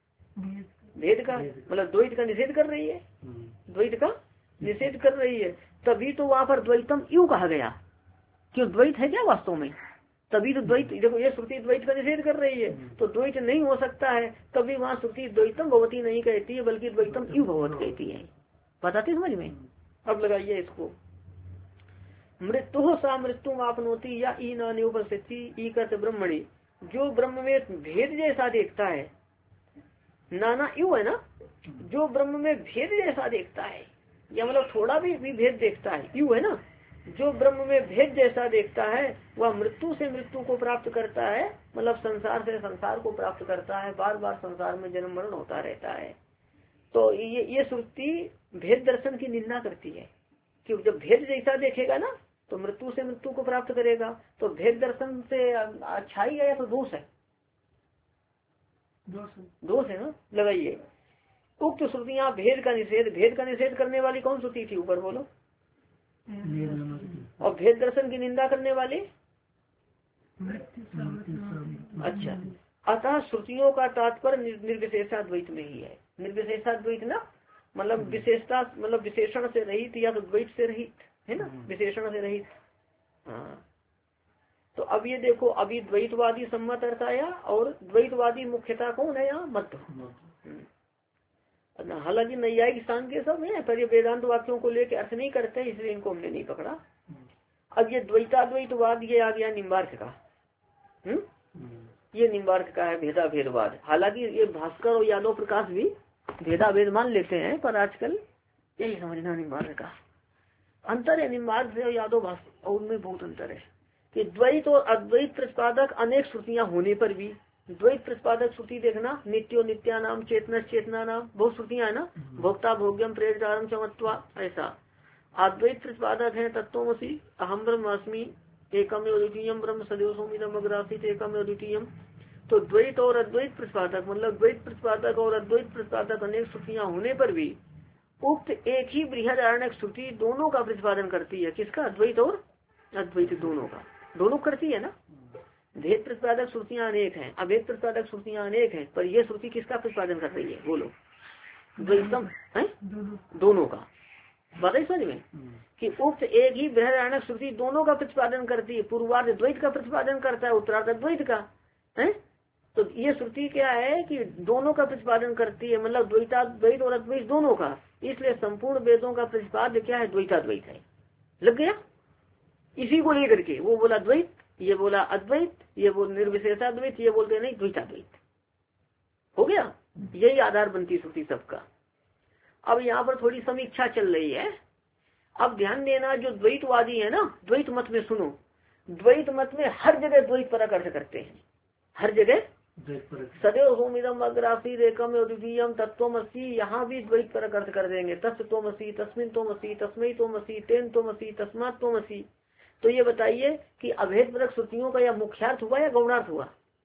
भेद का, मतलब द्वैत का निषेध कर रही है, द्वैत का निषेध कर रही है। तभी तो वहाँ पर द्वैतम यू कहा गया, क्यों द्वैत है क्या वास्तव में, तभी तो द्वैत, देखो ये श्रुति द्वैत का निषेध कर रही है, तो द्वैत नहीं हो सकता है, तभी वहाँ श्रुति द्वैतम भवती नहीं कहती है, बल्कि द्वैतम यू भवत कहती है, बताती समझ में। अब लगाइए इसको, मृत्यु सा मृत्यु आपनोती या ई नानी उपस्थिति ई करते ब्रह्मणी, जो ब्रह्म में भेद जैसा देखता है, नाना यू है ना, जो ब्रह्म में भेद जैसा देखता है, या मतलब थोड़ा भी, भी भेद देखता है, यू है ना, जो ब्रह्म में भेद जैसा देखता है वह मृत्यु से मृत्यु को प्राप्त करता है, मतलब संसार से संसार को प्राप्त करता है, बार बार संसार में जन्म मरण होता रहता है। तो ये ये श्रुति भेद दर्शन की निंदा करती है कि जब भेद जैसा देखेगा ना तो मृत्यु से मृत्यु को प्राप्त करेगा, तो भेद दर्शन से अच्छाई है या तो दोष है, दोष है ना, लगाइए। उक्त श्रुतियाँ भेद का निषेध, भेद का निषेध करने वाली कौन श्रुति थी, ऊपर बोलो, और भेद दर्शन की निंदा करने वाले, अच्छा। अतः श्रुतियों का तात्पर्य निर्विशेषाद्वैत में ही है, निर्विशेषाद्वैत ना मतलब विशेषता, मतलब विशेषण से रहित या तो द्वैत से रहित है ना, विशेषण से रहित। हाँ तो अब ये देखो, अभी द्वैतवादी सम्मत अर्थ आया, और द्वैतवादी मुख्यता कौन है यहाँ? मत। हालांकि नैयायिक सांख्य सब है, पर ये वेदांत वाक्यों को लेकर अर्थ नहीं करते, इसलिए इनको हमने नहीं पकड़ा। अब ये द्वैताद्वैतवाद ये आ गया निम्बार्क का। हम्म ये निम्बार्क का है भेदा भेदवाद। हालांकि ये भास्कर और यादव प्रकाश भी भेदा भेद मान लेते हैं, पर आजकल यही समझना निम्बार्क का अंतर है। निम्बार्क से यादव भास्कर और उनमें बहुत अंतर है कि द्वैत और अद्वैत प्रतिपादक अनेक श्रुतियां होने पर भी, द्वैत प्रतिपादक श्रुति देखना, नित्यो नित्या नाम, चेतना चेतना नाम, बहुत श्रुतियां है ना, भोक्ता भोग्यम प्रेरणारम चमत्वा, ऐसा। अद्वैत प्रतिपादक है तत्वमसि, अहम ब्रह्मास्मि, एकम द्वितीयम ब्रह्म सदैव सोमिदम अग्रासीत एकम द्वितीयम। तो द्वैत और अद्वैत प्रतिपादक मतलब द्वैत प्रतिपादक और अद्वैत प्रतिपादक अनेक श्रुतियां होने पर भी उक्त एक ही बृहदारण्यक श्रुति दोनों का प्रतिपादन करती है। किसका? अद्वैत और अद्वैत दोनों का, दोनों करती है ना। भेद प्रतिपादक श्रुतियां अनेक हैं, अभेद प्रतिपादक श्रुतियां अनेक हैं, पर यह श्रुति किसका प्रतिपादन कर रही है? बोलो। द्वैतम है दोनों का। बात है समझ में कि उक्त एक ही बृहदारण्यक श्रुति दोनों का प्रतिपादन करती है। पूर्वार्ध द्वैत का प्रतिपादन करता है, उत्तरार्ध अद्वैत का है। तो ये श्रुति क्या है कि दोनों का प्रतिपादन करती है, मतलब द्वैताद्वैत और अद्वैत दोनों का। इसलिए संपूर्ण वेदों का प्रतिपाद्य क्या है? द्वैताद्वैत है। लग गया? इसी को लेकर के वो बोला द्वैत, ये बोला अद्वैत, ये बोल निर्विशेषाद्वैत, ये बोलते नहीं द्वैताद्वैत। हो गया? यही आधार बनती श्रुति सबका। अब यहाँ पर थोड़ी समीक्षा चल रही है। अब ध्यान देना, जो द्वैतवादी है ना, द्वैत मत में सुनो, द्वैत मत में हर जगह द्वैत परक अर्थ करते हैं, हर जगह सदैव होमिदम अग्रासी एकम द्वितीयम तत्वमसि, यहाँ भी द्वैत परक अर्थ कर देंगे। तत्वमसि, तस्मिन तोमसि, तस्मै तोमसि, तेन तोमसि, तस्मात् तोमसि। तो ये बताइए कि अभेद परक श्रुतियों का यह मुख्यार्थ हुआ या गौणार्थ हुआ?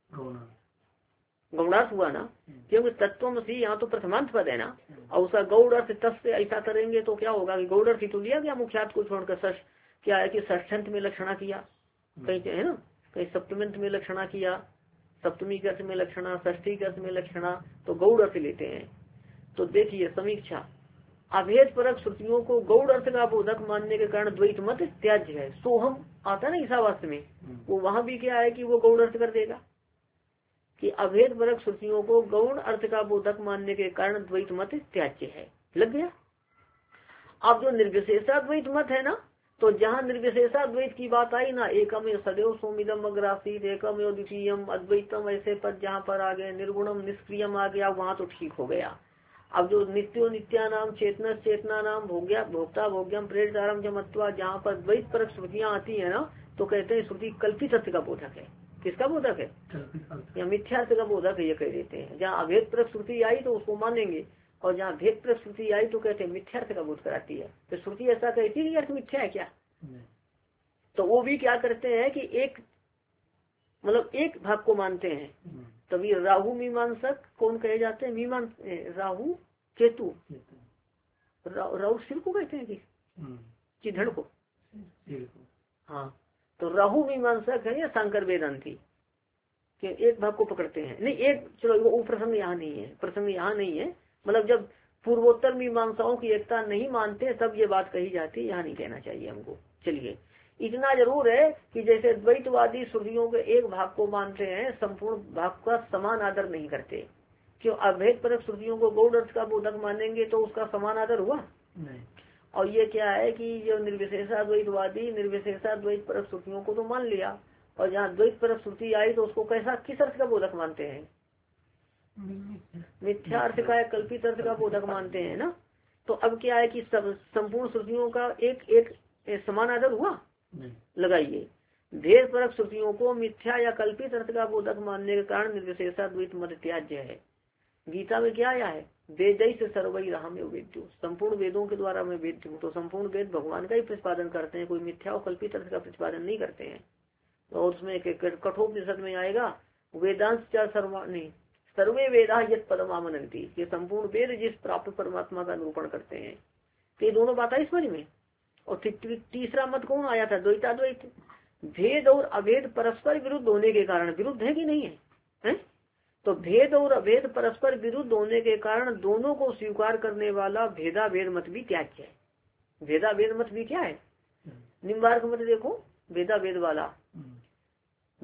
गौणार्थ हुआ ना, क्योंकि तत्वमसि यहाँ तो प्रथमांत पद है ना, और उसका गौड़ अर्थ तत् से ऐसा करेंगे तो क्या होगा कि गौड़ अर्थ ही तो लिया गया मुख्यार्थ को छोड़कर। षष्ठ क्या है कि षष्ठंत में लक्षणा किया, कहीं है ना, कहीं सप्तमंत में लक्षणा किया, सप्तमी के अर्थ में लक्षणा, षष्ठी के अर्थ में लक्षणा, तो गौड़ अर्थ लेते हैं। तो देखिए समीक्षा, अभेद परक श्रुतियों को गौड़ अर्थ का बोधक मानने के कारण द्वैत मत त्याज्य है। सोहम आता ना ईसावास्य में, वो वहां भी क्या है कि वो गौड़ अर्थ कर देगा कि अभेद परक श्रुतियों को गौण अर्थ का बोधक मानने के कारण द्वैत मत त्याज्य है। लग गया? अब जो निर्विशेषाद्वैत मत है ना, तो जहाँ निर्विशेषाद्वैत की बात आई ना, एकम सदैव सोमिदम अग्रासीत एकम द्वितीयम अद्वैतम, ऐसे पद जहाँ पर आ गए, निर्गुणम निष्क्रियम आ गया, वहाँ तो ठीक हो गया। अब जो नित्यो नित्या नाम, चेतना चेतना नाम, भोग्या भोक्ता भोग्यम प्रेरणारम चमत्वा, जहाँ पर द्वैत परक श्रुतियाँ आती है ना, तो कहते हैं श्रुति कल्पित अर्थ का बोधक है। किसका बोधक है? या मिथ्यार्थ का बोधक है, ये कह देते हैं। जहाँ अभेद परक श्रुति आई तो उसको मानेंगे, और जहाँ भेद परक श्रुति आई तो कहते हैं मिथ्यार्थ का बोध कराती है। तो श्रुति ऐसा कहती है कि अर्थ मिथ्या है क्या? तो वो भी क्या करते हैं कि एक मतलब एक भाग को मानते हैं। तभी राहु मीमांसक कौन कहे जाते हैं? मीमांस राहु केतु, राहु शिव को कहते हैं कि चिधड़ को? हाँ, तो राहु मीमांसक है या शंकर वेदांती कि एक भाग को पकड़ते हैं। नहीं एक, चलो वो प्रसंग यहाँ नहीं है, प्रसंग यहाँ नहीं है। मतलब जब पूर्वोत्तर मीमांसाओं की एकता नहीं मानते तब ये बात कही जाती है, यहाँ नहीं कहना चाहिए हमको। चलिए इतना जरूर है कि जैसे द्वैतवादी श्रुतियों के एक भाग को मानते हैं, संपूर्ण भाग का समान आदर नहीं करते। क्यों? अभेद परक श्रुतियों को गौड़ अर्थ का बोधक मानेंगे तो उसका समान आदर हुआ नहीं। और ये क्या है कि जो निर्विशेषाद्वैतवादी निर्विशेषाद्वैत परक श्रुतियों को तो मान लिया, और जहाँ द्वैत परक श्रुति आई तो उसको कैसा, किस अर्थ का बोधक मानते हैं? मिथ्या अर्थ का या कल्पित अर्थ का बोधक मानते हैं ना। तो अब क्या है कि सब संपूर्ण श्रुतियों का एक एक, एक समान आदर हुआ? लगाइए, भेद परक श्रुतियों को मिथ्या या कल्पित अर्थ का बोधक मानने के कारण निर्विशेषाद्वैत मत त्याज्य है। गीता में क्या आया है? वेदै से सर्वई राम वेद्यो, संपूर्ण वेदों के द्वारा मैं वेद्य हूँ। तो संपूर्ण वेद भगवान का ही प्रतिपादन करते हैं, कोई मिथ्या और कल्पित अर्थ का प्रतिपादन नहीं करते हैं। और उसमें कठोपनिषद में आएगा वेदांश क्या सर्वाणी सर्वे वेदा यत पदम आमनंती, ये संपूर्ण वेद जिस प्राप्त परमात्मा का निरूपण करते हैं। तो ये दोनों बात आई समझ में। और तीसरा मत कौन आया था? द्वैताद्वैत। भेद और अभेद परस्पर विरुद्ध होने के कारण, विरुद्ध है कि नहीं है, है? तो भेद और अभेद परस्पर विरुद्ध होने के कारण दोनों को स्वीकार करने वाला भेदा भेद मत भी त्याज्य है। भेदा भेद मत भी क्या है? निम्बार्क मत देखो, भेदा भेद वाला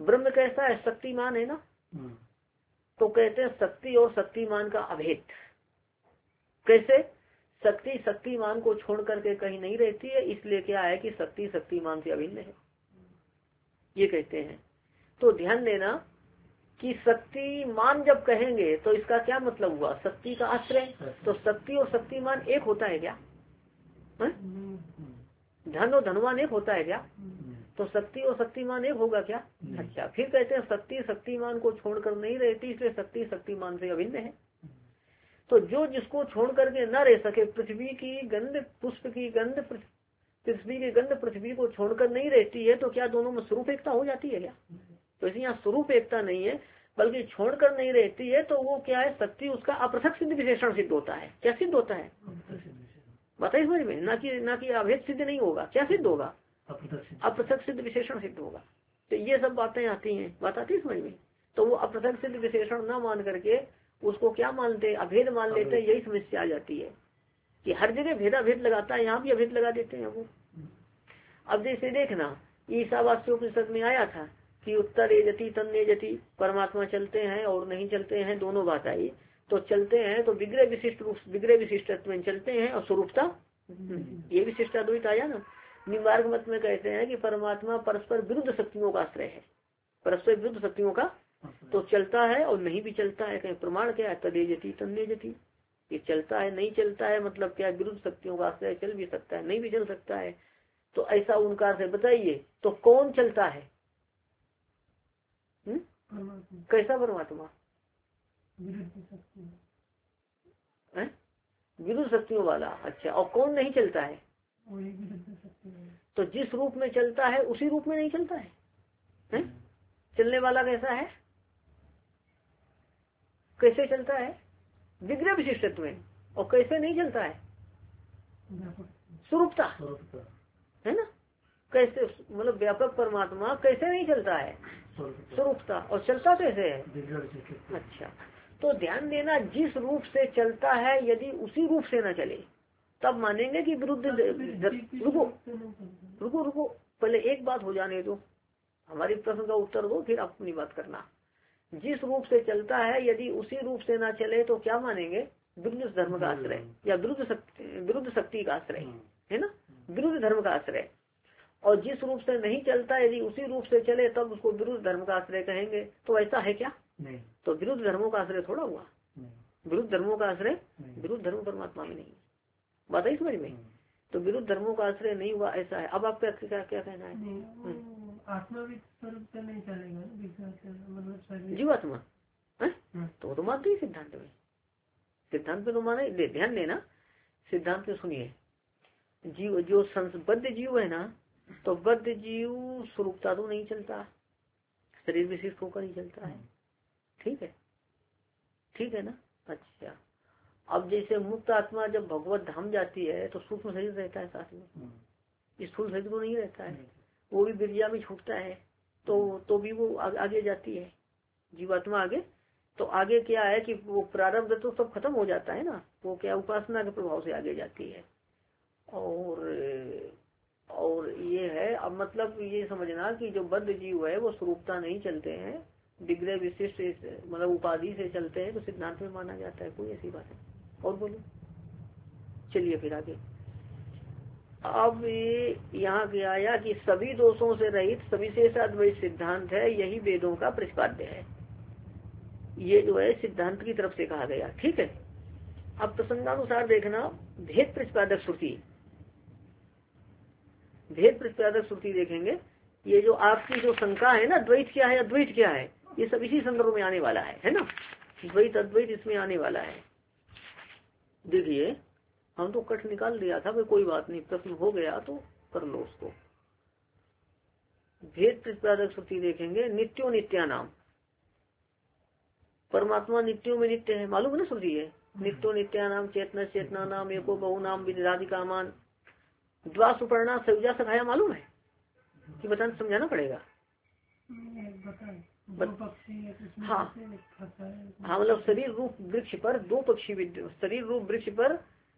ब्रह्म कैसा है, शक्तिमान है ना, तो कहते हैं शक्ति और शक्तिमान का अभेद। कैसे, शक्ति शक्तिमान को छोड़ करके कहीं नहीं रहती है, इसलिए क्या है कि शक्ति शक्तिमान से अभिन्न है, ये कहते हैं। तो ध्यान देना कि शक्तिमान जब कहेंगे तो इसका क्या मतलब हुआ, शक्ति का आश्रय। तो शक्ति और शक्तिमान एक होता है क्या, है? धन और धनवान एक होता है क्या, तो शक्ति और शक्तिमान एक होगा क्या। अच्छा, फिर कहते हैं शक्ति शक्तिमान को छोड़कर नहीं रहती, इसलिए शक्ति शक्तिमान से अभिन्न है। तो जो जिसको छोड़ करके न रह सके, पृथ्वी की गंध पुष्प की गंध, पृथ्वी की गंध पृथ्वी को छोड़कर नहीं रहती है, तो क्या दोनों में स्वरूप एकता हो जाती है क्या। तो इसलिए यहाँ स्वरूप एकता नहीं है, बल्कि छोड़कर नहीं रहती है, तो वो क्या है, शक्ति उसका अपृथक सिद्ध विशेषण सिद्ध होता है। क्या सिद्ध होता है, बताइए समझ में, ना कि ना कि अभेद सिद्ध नहीं होगा, क्या सिद्ध होगा, अपृथक सिद्ध विशेषण सिद्ध होगा। तो ये सब बातें आती हैं, बात आती है समझ में। तो वो अपृथक सिद्ध विशेषण न मान करके उसको क्या मानते, अभेद मान लेते हैं। यही समस्या आ जाती है कि हर जगह भेदा भेद लगाता है, यहाँ भी अभेद लगा देते हैं वो। अब जैसे देखना, ईशावास्योपनिषद में आया था कि उत्तर एजति तन एजति, परमात्मा चलते हैं और नहीं चलते हैं, दोनों बात आई। तो चलते हैं तो विग्रह विशिष्ट रूप, विग्रह विशिष्टत्व में चलते हैं, और स्वरूपता ये विशिष्ट अद्वैत आया ना। निम्बार्क मत में कहते हैं कि परमात्मा परस्पर विरुद्ध शक्तियों का आश्रय है, परस्पर विरुद्ध शक्तियों का, तो चलता है और नहीं भी चलता है। कहीं प्रमाण क्या है, तदेजति तन्नेजति, ये चलता है नहीं चलता है, मतलब क्या, विरुद्ध शक्तियों का आश्रय, चल भी सकता है नहीं भी चल सकता है। तो ऐसा उनका से बताइए, तो कौन चलता है, हुँ? कैसा परमात्मा, विरुद्ध शक्तियों वाला। अच्छा, और कौन नहीं चलता है, तो जिस रूप में चलता है उसी रूप में नहीं चलता है, है? चलने वाला कैसा है, कैसे चलता है, विग्रह विशिष्टत्व में, और कैसे नहीं चलता है, स्वरूपता, है ना। कैसे, मतलब व्यापक परमात्मा कैसे नहीं चलता है, स्वरूपता, और चलता कैसे है। अच्छा, तो ध्यान देना, जिस रूप से चलता है यदि उसी रूप से न चले तब मानेंगे कि विरुद्ध। रुको रुको रुको पहले एक बात हो जाने दो, हमारी प्रश्न का उत्तर दो, फिर अपनी बात करना। जिस रूप से चलता है यदि उसी रूप से ना चले तो क्या मानेंगे, विरुद्ध धर्म का आश्रय, या विरुद्ध शक्ति, विरुद्ध शक्ति का आश्रय, है ना, विरुद्ध धर्म का आश्रय। और जिस रूप से नहीं चलता यदि उसी रूप से चले तब उसको विरुद्ध धर्म का आश्रय कहेंगे। तो ऐसा है क्या, नहीं। तो विरुद्ध धर्मों का आश्रय थोड़ा हुआ, विरुद्ध धर्मों का आश्रय, विरुद्ध धर्म परमात्मा में नहीं, बात है समझ में। तो विरुद्ध धर्मों का आश्रय नहीं हुआ, ऐसा है। अब आपका क्या क्या कहना है, आत्मा भी स्वरूप से नहीं चलेगा, मतलब जीवात्मा, तो तो मानते ही सिद्धांत में, सिद्धांत में तो माना ही। ध्यान देना, सिद्धांत में सुनिए, जीव जो संबद्ध जीव है ना, तो बद्ध जीव स्वरूपता तो नहीं चलता, शरीर विशिष्ट होकर नहीं चलता है, ठीक है, ठीक है ना। अच्छा, अब जैसे मुक्त आत्मा जब भगवत धाम जाती है तो सूक्ष्म शरीर रहता है साथ में, स्थूल शरीर तो नहीं रहता है, वो भी बिरजा में छूटता है, तो तो भी वो आ, आगे जाती है जीवात्मा आगे। तो आगे क्या है कि वो प्रारब्ध तो सब खत्म हो जाता है ना, वो क्या उपासना के प्रभाव से आगे जाती है। और और ये है, अब मतलब ये समझना कि जो बद्ध जीव है वो स्वरूपता नहीं चलते हैं, विग्रह विशिष्ट मतलब उपाधि से चलते हैं, तो सिद्धांत में माना जाता है, कोई ऐसी बात है। और बोलो, चलिए फिर आगे। अब यहाँ क्या आया कि सभी दोषों से रहित सविशेष अद्वैत सिद्धांत है, यही वेदों का प्रतिपाद्य है। ये जो है सिद्धांत की तरफ से कहा गया, ठीक है। अब प्रसंगानुसार देखना, भेद प्रतिपादक श्रुति, भेद प्रतिपादक श्रुति देखेंगे। ये जो आपकी जो शंका है ना, द्वैत क्या है अद्वैत क्या है, ये सब इसी संदर्भ में आने वाला है, है ना। द्वैत अद्वैत इसमें आने वाला है। देखिए, हम तो कट निकाल दिया था, भाई कोई बात नहीं, प्रश्न हो गया तो कर लो उसको। भेद प्रतिपादक श्रुति देखेंगे, नित्यो नित्या नाम, परमात्मा नित्यों में नित्य है, मालूम है ना श्रुति है। नित्यो नित्या नाम चेतना चेतना नाम एको बहु नाम विदधाति कामान द्वा सुपर्णा सयुजा सखाया, मालूम है कि बताना समझाना पड़ेगा। हाँ हाँ, मतलब शरीर रूप वृक्ष पर दो पक्षी, शरीर रूप वृक्ष पर,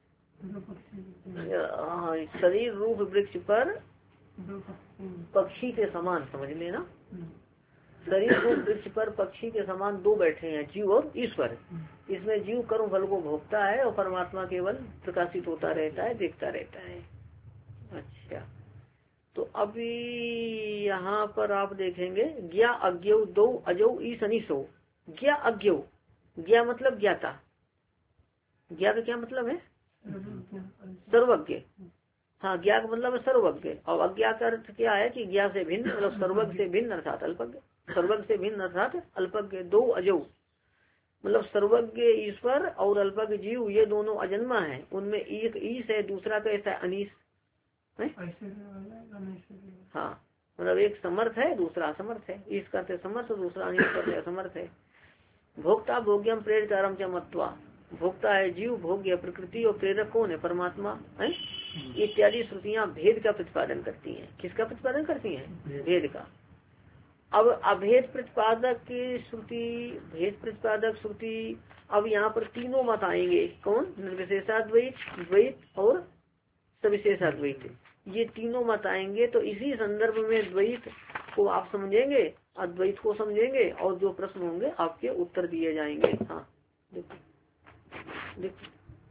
शरीर रूप वृक्ष पर पक्षी के समान समझ लेना। शरीर को वृक्ष पर पक्षी के समान दो बैठे हैं, जीव और ईश्वर। इसमें जीव कर्म फल को भोगता है और परमात्मा केवल प्रकाशित होता रहता है, देखता रहता है। अच्छा, तो अभी यहाँ पर आप देखेंगे ज्ञा अज्ञो दो अजो ईश अनिशो। ज्ञा अज्ञो, ज्ञा मतलब ज्ञाता, ज्ञा का क्या मतलब है? सर्वज्ञ। हाँ, ज्ञा का मतलब है सर्वज्ञ, और अज्ञा का अर्थ क्या है कि ज्ञा से भिन्न, मतलब सर्वज्ञ से भिन्न अर्थात अल्पज्ञ, सर्वज्ञ से भिन्न अर्थात अल्पज्ञ। दो अजो मतलब सर्वज्ञ ईश्वर और अल्पज्ञ जीव, ये दोनों अजन्मा है। उनमें एक ईश है, दूसरा कैसा है? अनीश है। हाँ, मतलब एक समर्थ है, दूसरा असमर्थ है। ईश करते समर्थ, दूसरा अनीश करते असमर्थ है। भोक्ता भोग्यम प्रेरित मत्वा, भोक्ता है जीव, भोग्य प्रकृति, और प्रेरक कौन है? परमात्मा है। इत्यादि श्रुतियाँ भेद का प्रतिपादन करती हैं। किसका प्रतिपादन करती हैं? भेद का। अब अभेद प्रतिपादक की श्रुति, भेद प्रतिपादक श्रुति, अब यहाँ पर तीनों मत आएंगे। कौन? निर्विशेषाद्वैत, द्वैत और सविशेषाद्वैत, ये तीनों मत आएंगे। तो इसी संदर्भ में द्वैत को आप समझेंगे, अद्वैत को समझेंगे, और जो प्रश्न होंगे आपके उत्तर दिए जाएंगे। हाँ देखो देखो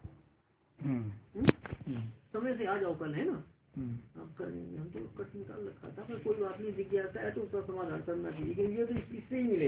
समय से आ जाओ कल, है ना? आप करेंगे, हम तो कट निकाल रखा था, पर कोई बात नहीं, जिज्ञासा है तो उसका समाधान करना चाहिए, क्योंकि ये तो इससे ही मिलेगा।